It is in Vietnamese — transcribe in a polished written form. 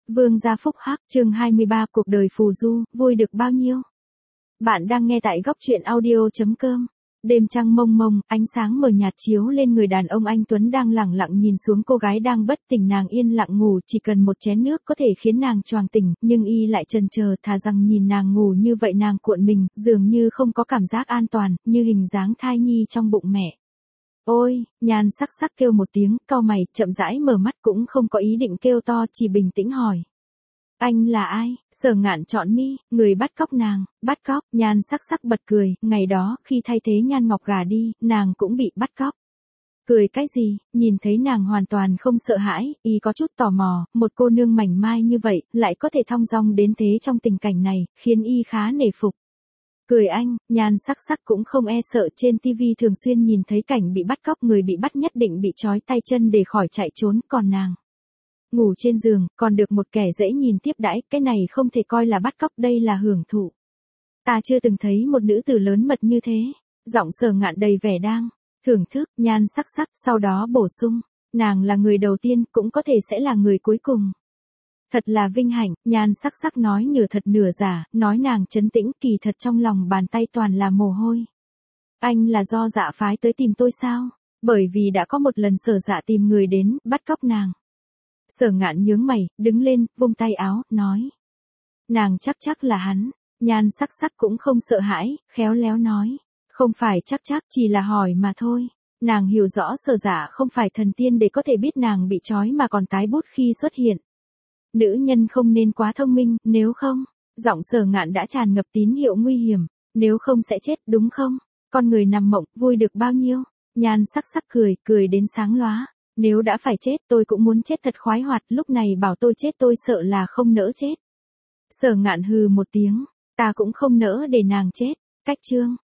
Vương gia phúc hắc, chương 23, cuộc đời phù du, vui được bao nhiêu? Bạn đang nghe tại góc truyện audio.com. Đêm trăng mông mông, ánh sáng mờ nhạt chiếu lên người đàn ông anh Tuấn đang lẳng lặng nhìn xuống cô gái đang bất tỉnh. Nàng yên lặng ngủ, chỉ cần một chén nước có thể khiến nàng choàng tỉnh, nhưng y lại chần chờ, thà rằng nhìn nàng ngủ như vậy nàng cuộn mình, dường như không có cảm giác an toàn, như hình dáng thai nhi trong bụng mẹ. Ôi, Nhan sắc sắc kêu một tiếng, cau mày, chậm rãi mở mắt, cũng không có ý định kêu to, chỉ bình tĩnh hỏi. Anh là ai? Sở Ngạn chọn mi, người bắt cóc nàng. Bắt cóc? Nhan sắc sắc bật cười, ngày đó, khi thay thế Nhan Ngọc gả đi, nàng cũng bị bắt cóc. Cười cái gì? Nhìn thấy nàng hoàn toàn không sợ hãi, y có chút tò mò, một cô nương mảnh mai như vậy, lại có thể thong dong đến thế trong tình cảnh này, khiến y khá nể phục. Cười anh, Nhan sắc sắc cũng không e sợ, trên TV thường xuyên nhìn thấy cảnh bị bắt cóc, người bị bắt nhất định bị trói tay chân để khỏi chạy trốn, còn nàng ngủ trên giường, còn được một kẻ dễ nhìn tiếp đãi, cái này không thể coi là bắt cóc, đây là hưởng thụ. Ta chưa từng thấy một nữ tử lớn mật như thế. Giọng Sở Ngạn đầy vẻ đang thưởng thức. Nhan sắc sắc sau đó bổ sung, nàng là người đầu tiên, cũng có thể sẽ là người cuối cùng. Thật là vinh hạnh. Nhan sắc sắc nói nửa thật nửa giả, nói nàng trấn tĩnh, kỳ thật trong lòng bàn tay toàn là mồ hôi. Anh là do Dạ phái tới tìm tôi sao? Bởi vì đã có một lần Sở Dạ tìm người đến, bắt cóc nàng. Sở Ngạn nhướng mày, đứng lên, vung tay áo, nói. Nàng chắc là hắn. Nhan sắc sắc cũng không sợ hãi, khéo léo nói. Không phải chắc, chỉ là hỏi mà thôi. Nàng hiểu rõ Sở Dạ không phải thần tiên để có thể biết nàng bị trói mà còn tái bút khi xuất hiện. Nữ nhân không nên quá thông minh, nếu không, giọng Sở Ngạn đã tràn ngập tín hiệu nguy hiểm, nếu không sẽ chết, đúng không? Con người nằm mộng, vui được bao nhiêu? Nhan sắc sắc cười đến sáng lóa. Nếu đã phải chết, tôi cũng muốn chết thật khoái hoạt, lúc này bảo tôi chết tôi sợ là không nỡ chết. Sở Ngạn hừ một tiếng, ta cũng không nỡ để nàng chết. Cách chương